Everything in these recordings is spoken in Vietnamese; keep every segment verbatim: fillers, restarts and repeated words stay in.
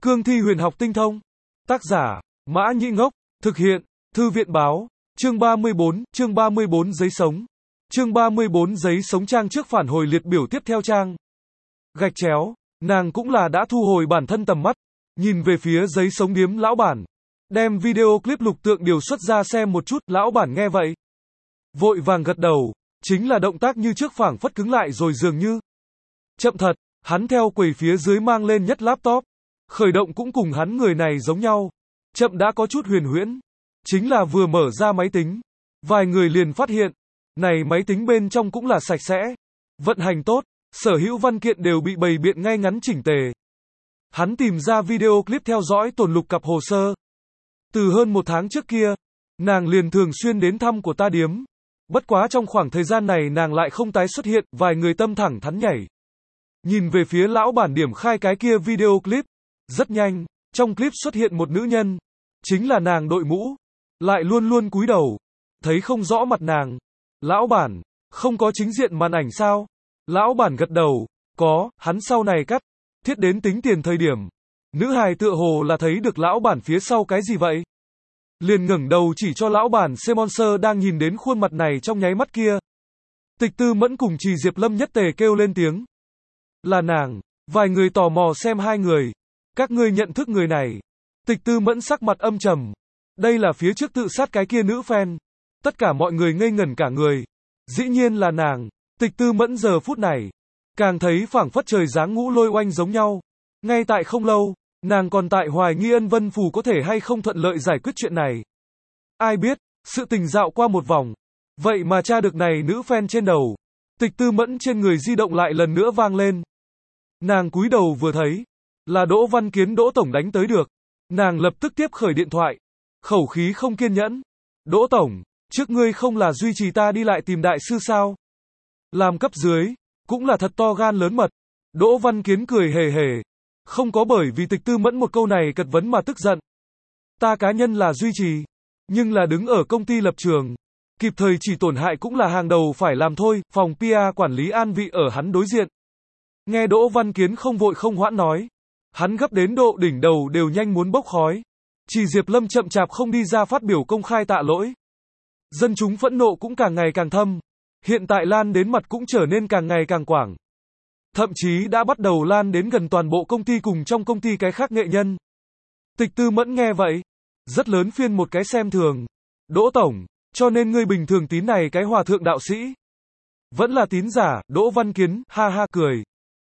Cương thi huyền học tinh thông. Tác giả, Mã Nhĩ Ngốc. Thực hiện, Thư viện báo. Chương ba mươi bốn, chương ba mươi bốn giấy sống. Chương ba mươi bốn giấy sống trang trước phản hồi liệt biểu tiếp theo trang. Gạch chéo, nàng cũng là đã thu hồi bản thân tầm mắt, nhìn về phía giấy sống điếm lão bản. Đem video clip lục tượng điều xuất ra xem một chút, lão bản nghe vậy. Vội vàng gật đầu, chính là động tác như trước phảng phất cứng lại rồi dường như. Chậm thật, hắn theo quầy phía dưới mang lên nhất laptop. Khởi động cũng cùng hắn người này giống nhau. Chậm đã có chút huyền huyễn. Chính là vừa mở ra máy tính. Vài người liền phát hiện. Này máy tính bên trong cũng là sạch sẽ. Vận hành tốt. Sở hữu văn kiện đều bị bày biện ngay ngắn chỉnh tề. Hắn tìm ra video clip theo dõi tồn lục cặp hồ sơ. Từ hơn một tháng trước kia, nàng liền thường xuyên đến thăm của ta điếm. Bất quá trong khoảng thời gian này nàng lại không tái xuất hiện, vài người tâm thẳng thắn nhảy. Nhìn về phía lão bản điểm khai cái kia video clip. Rất nhanh, trong clip xuất hiện một nữ nhân. Chính là nàng đội mũ. Lại luôn luôn cúi đầu. Thấy không rõ mặt nàng. Lão bản, không có chính diện màn ảnh sao? Lão bản gật đầu. Có, hắn sau này cắt. Thiết đến tính tiền thời điểm. Nữ hài tựa hồ là thấy được lão bản phía sau cái gì vậy? Liền ngẩng đầu chỉ cho lão bản Semonser đang nhìn đến khuôn mặt này trong nháy mắt kia. Tịch Tư Mẫn cùng Trì Diệp Lâm nhất tề kêu lên tiếng. Là nàng. Vài người tò mò xem hai người. Các ngươi nhận thức người này. Tịch Tư Mẫn sắc mặt âm trầm. Đây là phía trước tự sát cái kia nữ fan. Tất cả mọi người ngây ngẩn cả người. Dĩ nhiên là nàng. Tịch Tư Mẫn giờ phút này. Càng thấy phảng phất trời giáng ngũ lôi oanh giống nhau. Ngay tại không lâu. Nàng còn tại hoài nghi Ân Vân Phù có thể hay không thuận lợi giải quyết chuyện này. Ai biết, sự tình dạo qua một vòng. Vậy mà tra được này nữ fan trên đầu. Tịch Tư Mẫn trên người di động lại lần nữa vang lên. Nàng cúi đầu vừa thấy. Là Đỗ Văn Kiến Đỗ Tổng đánh tới được. Nàng lập tức tiếp khởi điện thoại. Khẩu khí không kiên nhẫn. Đỗ Tổng, trước ngươi không là duy trì ta đi lại tìm đại sư sao? Làm cấp dưới, cũng là thật to gan lớn mật. Đỗ Văn Kiến cười hề hề. Không có bởi vì Tịch Tư Mẫn một câu này cật vấn mà tức giận. Ta cá nhân là duy trì. Nhưng là đứng ở công ty lập trường. Kịp thời chỉ tổn hại cũng là hàng đầu phải làm thôi. Phòng pê e quản lý an vị ở hắn đối diện. Nghe Đỗ Văn Kiến không vội không hoãn nói. Hắn gấp đến độ đỉnh đầu đều nhanh muốn bốc khói. Chỉ Diệp Lâm chậm chạp không đi ra phát biểu công khai tạ lỗi. Dân chúng phẫn nộ cũng càng ngày càng thâm. Hiện tại lan đến mặt cũng trở nên càng ngày càng quảng. Thậm chí đã bắt đầu lan đến gần toàn bộ công ty cùng trong công ty cái khác nghệ nhân. Tịch Tư Mẫn nghe vậy. Rất lớn phiên một cái xem thường. Đỗ Tổng, cho nên ngươi bình thường tín này cái hòa thượng đạo sĩ. Vẫn là tín giả, Đỗ Văn Kiến, ha ha cười.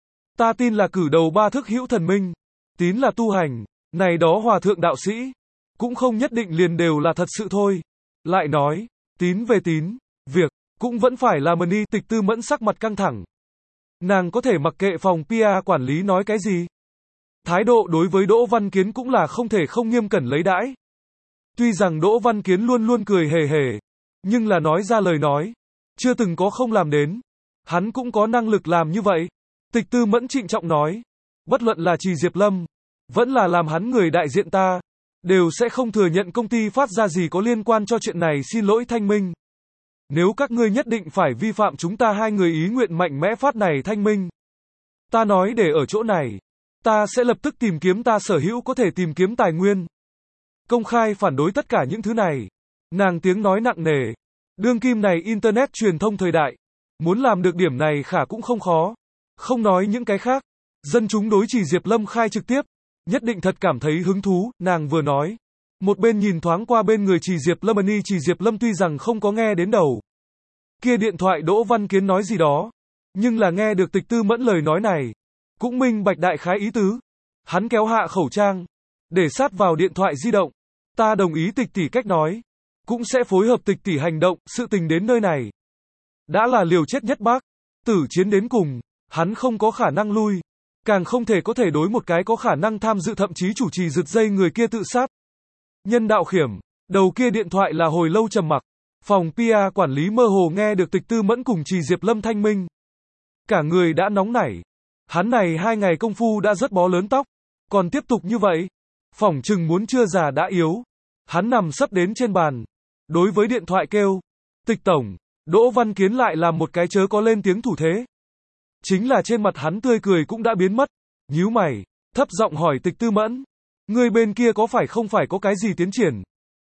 Ta tin là cử đầu ba thức hữu thần minh. Tín là tu hành. Này đó hòa thượng đạo sĩ. Cũng không nhất định liền đều là thật sự thôi. Lại nói, tín về tín. Việc, cũng vẫn phải là money. Tịch Tư Mẫn sắc mặt căng thẳng. Nàng có thể mặc kệ phòng pê e quản lý nói cái gì. Thái độ đối với Đỗ Văn Kiến cũng là không thể không nghiêm cẩn lấy đãi. Tuy rằng Đỗ Văn Kiến luôn luôn cười hề hề. Nhưng là nói ra lời nói. Chưa từng có không làm đến. Hắn cũng có năng lực làm như vậy. Tịch Tư Mẫn trịnh trọng nói. Bất luận là Trì Diệp Lâm. Vẫn là làm hắn người đại diện ta. Đều sẽ không thừa nhận công ty phát ra gì có liên quan cho chuyện này, xin lỗi thanh minh. Nếu các ngươi nhất định phải vi phạm chúng ta hai người ý nguyện mạnh mẽ phát này thanh minh. Ta nói để ở chỗ này. Ta sẽ lập tức tìm kiếm ta sở hữu có thể tìm kiếm tài nguyên. Công khai phản đối tất cả những thứ này. Nàng tiếng nói nặng nề. Đương kim này Internet truyền thông thời đại. Muốn làm được điểm này khả cũng không khó. Không nói những cái khác. Dân chúng đối Trì Diệp Lâm khai trực tiếp. Nhất định thật cảm thấy hứng thú, nàng vừa nói. Một bên nhìn thoáng qua bên người Trì Diệp Lâm Ani. Trì Diệp Lâm tuy rằng không có nghe đến đầu. Kia điện thoại Đỗ Văn Kiến nói gì đó. Nhưng là nghe được Tịch Tư Mẫn lời nói này. Cũng minh bạch đại khái ý tứ. Hắn kéo hạ khẩu trang. Để sát vào điện thoại di động. Ta đồng ý Tịch tỷ cách nói. Cũng sẽ phối hợp Tịch tỷ hành động, sự tình đến nơi này. Đã là liều chết nhất bác. Tử chiến đến cùng. Hắn không có khả năng lui. Càng không thể có thể đối một cái có khả năng tham dự thậm chí chủ trì giật dây người kia tự sát. Nhân đạo khiểm. Đầu kia điện thoại là hồi lâu trầm mặc. Phòng pê e quản lý mơ hồ nghe được Tịch Tư Mẫn cùng Trì Diệp Lâm thanh minh. Cả người đã nóng nảy. Hắn này hai ngày công phu đã rất bó lớn tóc. Còn tiếp tục như vậy. Phỏng chừng muốn chưa già đã yếu. Hắn nằm sấp đến trên bàn. Đối với điện thoại kêu. Tịch Tổng. Đỗ Văn Kiến lại làm một cái chớ có lên tiếng thủ thế. Chính là trên mặt hắn tươi cười cũng đã biến mất. Nhíu mày. Thấp giọng hỏi Tịch Tư Mẫn. Ngươi bên kia có phải không phải có cái gì tiến triển?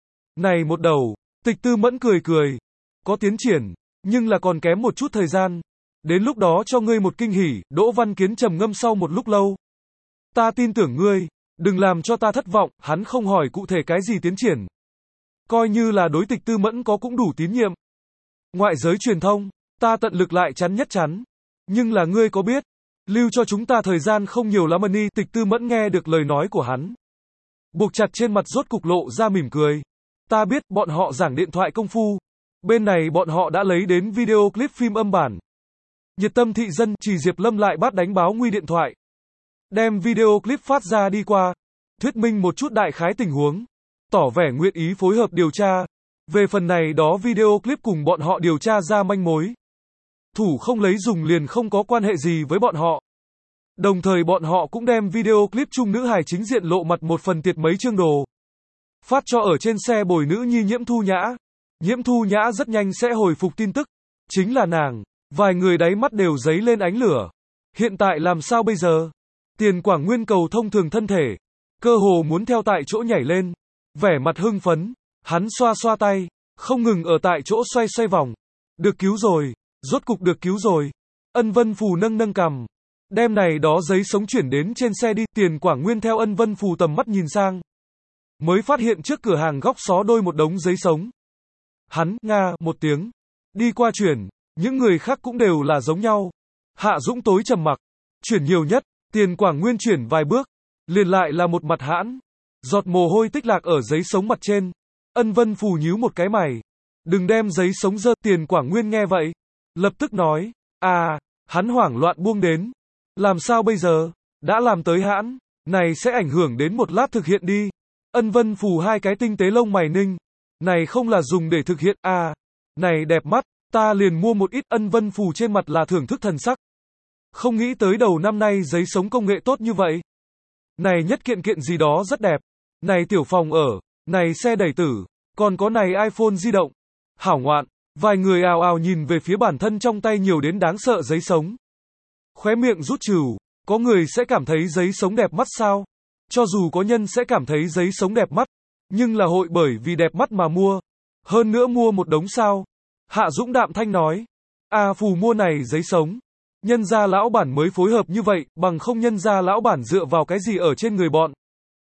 Này một đầu, Tịch Tư Mẫn cười cười. Có tiến triển, nhưng là còn kém một chút thời gian. Đến lúc đó cho ngươi một kinh hỉ, Đỗ Văn Kiến trầm ngâm sau một lúc lâu. Ta tin tưởng ngươi, đừng làm cho ta thất vọng, hắn không hỏi cụ thể cái gì tiến triển. Coi như là đối Tịch Tư Mẫn có cũng đủ tín nhiệm. Ngoại giới truyền thông, ta tận lực lại chắn nhất chắn. Nhưng là ngươi có biết, lưu cho chúng ta thời gian không nhiều lắm Ni. Tịch Tư Mẫn nghe được lời nói của hắn. Buộc chặt trên mặt rốt cục lộ ra mỉm cười. Ta biết, bọn họ giảng điện thoại công phu. Bên này bọn họ đã lấy đến video clip phim âm bản. Nhiệt tâm thị dân, chỉ Diệp Lâm lại bắt đánh báo nguy điện thoại. Đem video clip phát ra đi qua. Thuyết minh một chút đại khái tình huống. Tỏ vẻ nguyện ý phối hợp điều tra. Về phần này đó video clip cùng bọn họ điều tra ra manh mối. Thủ không lấy dùng liền không có quan hệ gì với bọn họ. Đồng thời bọn họ cũng đem video clip chung nữ hài chính diện lộ mặt một phần tiệt mấy chương đồ. Phát cho ở trên xe bồi nữ nhi Nhiễm Thu Nhã. Nhiễm Thu Nhã rất nhanh sẽ hồi phục tin tức. Chính là nàng. Vài người đáy mắt đều giấy lên ánh lửa. Hiện tại làm sao bây giờ? Tiền Quảng Nguyên cầu thông thường thân thể. Cơ hồ muốn theo tại chỗ nhảy lên. Vẻ mặt hưng phấn. Hắn xoa xoa tay. Không ngừng ở tại chỗ xoay xoay vòng. Được cứu rồi. Rốt cục được cứu rồi. Ân Vân Phù nâng nâng cằm. Đem này đó giấy sống chuyển đến trên xe đi. Tiền Quảng Nguyên theo Ân Vân Phù tầm mắt nhìn sang. Mới phát hiện trước cửa hàng góc xó đôi một đống giấy sống. Hắn, nga, một tiếng. Đi qua chuyển. Những người khác cũng đều là giống nhau. Hạ Dũng tối trầm mặc. Chuyển nhiều nhất. Tiền Quảng Nguyên chuyển vài bước. Liền lại là một mặt hãn. Giọt mồ hôi tích lạc ở giấy sống mặt trên. Ân Vân Phù nhíu một cái mày. Đừng đem giấy sống dơ. Tiền Quảng Nguyên nghe vậy. Lập tức nói. À, hắn hoảng loạn buông đến. Làm sao bây giờ? Đã làm tới hãn. Này sẽ ảnh hưởng đến một lát thực hiện đi. Ân Vân Phù hai cái tinh tế lông mày ninh. Này không là dùng để thực hiện. À, này đẹp mắt. Ta liền mua một ít. Ân Vân Phù trên mặt là thưởng thức thần sắc. Không nghĩ tới đầu năm nay giấy sống công nghệ tốt như vậy. Này nhất kiện kiện gì đó rất đẹp. Này tiểu phòng ở. Này xe đẩy tử. Còn có này iPhone di động. Hảo ngoạn. Vài người ào ào nhìn về phía bản thân trong tay nhiều đến đáng sợ giấy sống. Khóe miệng rút trừ. Có người sẽ cảm thấy giấy sống đẹp mắt sao? Cho dù có nhân sẽ cảm thấy giấy sống đẹp mắt. Nhưng là hội bởi vì đẹp mắt mà mua. Hơn nữa mua một đống sao. Hạ Dũng đạm thanh nói. À Phù mua này giấy sống. Nhân gia lão bản mới phối hợp như vậy. Bằng không nhân gia lão bản dựa vào cái gì ở trên người bọn.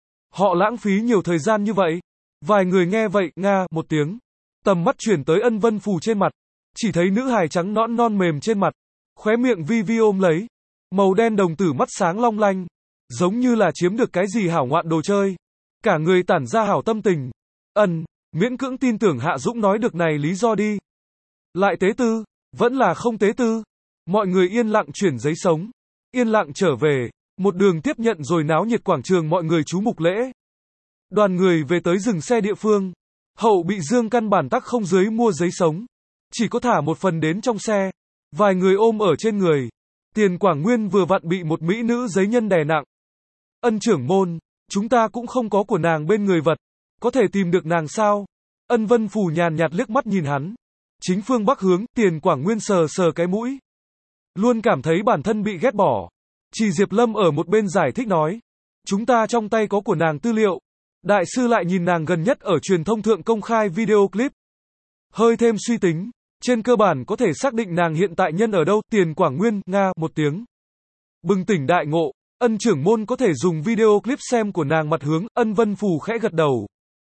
Họ lãng phí nhiều thời gian như vậy. Vài người nghe vậy, nga, một tiếng. Tầm mắt chuyển tới Ân Vân Phù trên mặt. Chỉ thấy nữ hài trắng nõn non mềm trên mặt. Khóe miệng vi vi ôm lấy. Màu đen đồng tử mắt sáng long lanh. Giống như là chiếm được cái gì hảo ngoạn đồ chơi. Cả người tản ra hảo tâm tình. Ân, miễn cưỡng tin tưởng Hạ Dũng nói được này lý do đi. Lại tế tư, vẫn là không tế tư. Mọi người yên lặng chuyển giấy sống. Yên lặng trở về. Một đường tiếp nhận rồi náo nhiệt quảng trường mọi người chú mục lễ. Đoàn người về tới dừng xe địa phương. Hậu bị Dương căn bản tắc không dưới mua giấy sống. Chỉ có thả một phần đến trong xe. Vài người ôm ở trên người. Tiền Quảng Nguyên vừa vặn bị một mỹ nữ giấy nhân đè nặng. Ân trưởng môn, chúng ta cũng không có của nàng bên người vật. Có thể tìm được nàng sao? Ân Vân Phù nhàn nhạt liếc mắt nhìn hắn. Chính phương bắc hướng, Tiền Quảng Nguyên sờ sờ cái mũi. Luôn cảm thấy bản thân bị ghét bỏ. Chỉ Diệp Lâm ở một bên giải thích nói. Chúng ta trong tay có của nàng tư liệu. Đại sư lại nhìn nàng gần nhất ở truyền thông thượng công khai video clip. Hơi thêm suy tính. Trên cơ bản có thể xác định nàng hiện tại nhân ở đâu. Tiền Quảng Nguyên, nga, một tiếng. Bừng tỉnh đại ngộ. Ân trưởng môn có thể dùng video clip xem của nàng mặt hướng. Ân Vân Phù khẽ gật đầu.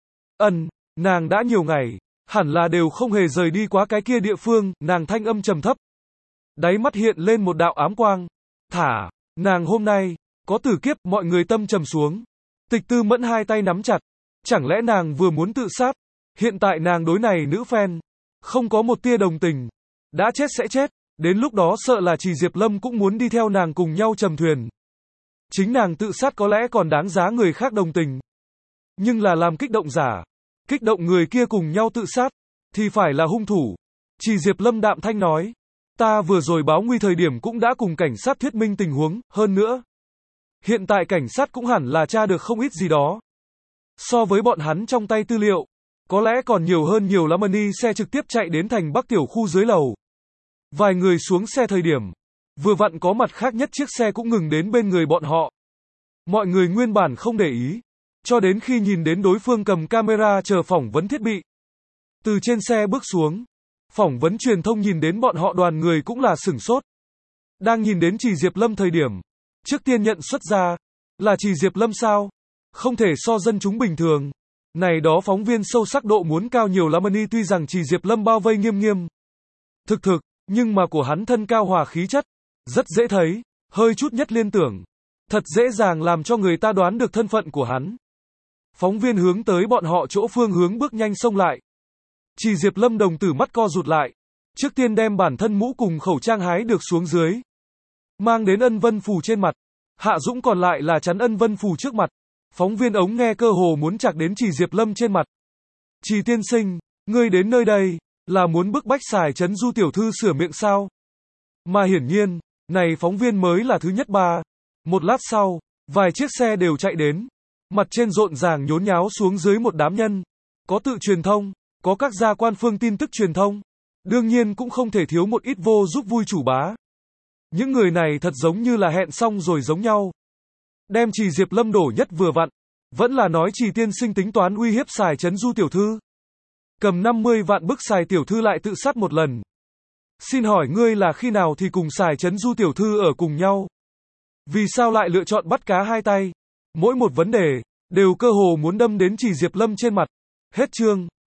Ân, nàng đã nhiều ngày. Hẳn là đều không hề rời đi quá cái kia địa phương. Nàng thanh âm trầm thấp. Đáy mắt hiện lên một đạo ám quang. Thả, nàng hôm nay, có tử kiếp. Mọi người tâm trầm xuống. Tịch Tư Mẫn hai tay nắm chặt. Chẳng lẽ nàng vừa muốn tự sát? Hiện tại nàng đối này nữ fan. Không có một tia đồng tình. Đã chết sẽ chết. Đến lúc đó sợ là chỉ Diệp Lâm cũng muốn đi theo nàng cùng nhau trầm thuyền. Chính nàng tự sát có lẽ còn đáng giá người khác đồng tình. Nhưng là làm kích động giả. Kích động người kia cùng nhau tự sát. Thì phải là hung thủ. Chỉ Diệp Lâm đạm thanh nói. Ta vừa rồi báo nguy thời điểm cũng đã cùng cảnh sát thuyết minh tình huống. Hơn nữa. Hiện tại cảnh sát cũng hẳn là tra được không ít gì đó. So với bọn hắn trong tay tư liệu. Có lẽ còn nhiều hơn nhiều lắm. Đi xe trực tiếp chạy đến thành Bắc tiểu khu dưới lầu. Vài người xuống xe thời điểm. Vừa vặn có mặt khác nhất chiếc xe cũng ngừng đến bên người bọn họ. Mọi người nguyên bản không để ý. Cho đến khi nhìn đến đối phương cầm camera chờ phỏng vấn thiết bị. Từ trên xe bước xuống, phỏng vấn truyền thông nhìn đến bọn họ đoàn người cũng là sửng sốt. Đang nhìn đến Trì Diệp Lâm thời điểm, trước tiên nhận xuất ra, là Trì Diệp Lâm sao? Không thể so dân chúng bình thường. Này đó phóng viên sâu sắc độ muốn cao nhiều lắm đi, tuy rằng Trì Diệp Lâm bao vây nghiêm nghiêm. Thực thực, nhưng mà của hắn thân cao hòa khí chất, rất dễ thấy, hơi chút nhất liên tưởng. Thật dễ dàng làm cho người ta đoán được thân phận của hắn. Phóng viên hướng tới bọn họ chỗ phương hướng bước nhanh xông lại. Trì Diệp Lâm đồng tử mắt co rụt lại. Trước tiên đem bản thân mũ cùng khẩu trang hái được xuống dưới. Mang đến ân vân phù trên mặt. Hạ Dũng còn lại là chắn ân vân phù trước mặt. Phóng viên ống nghe cơ hồ muốn chạc đến Trì Diệp Lâm trên mặt. Trì tiên sinh, ngươi đến nơi đây, là muốn bức bách Sài Trấn Du tiểu thư sửa miệng sao? Mà hiển nhiên, này phóng viên mới là thứ nhất ba. Một lát sau, vài chiếc xe đều chạy đến. Mặt trên rộn ràng nhốn nháo xuống dưới một đám nhân. Có tự truyền thông, có các gia quan phương tin tức truyền thông. Đương nhiên cũng không thể thiếu một ít vô giúp vui chủ bá. Những người này thật giống như là hẹn xong rồi giống nhau. Đem Trì Diệp Lâm đổ nhất vừa vặn. Vẫn là nói Trì tiên sinh tính toán uy hiếp Sài Trấn Du tiểu thư. Cầm năm mươi vạn bức Sài tiểu thư lại tự sát một lần. Xin hỏi ngươi là khi nào thì cùng Sài Trấn Du tiểu thư ở cùng nhau? Vì sao lại lựa chọn bắt cá hai tay? Mỗi một vấn đề, đều cơ hồ muốn đâm đến Trì Diệp Lâm trên mặt. Hết chương.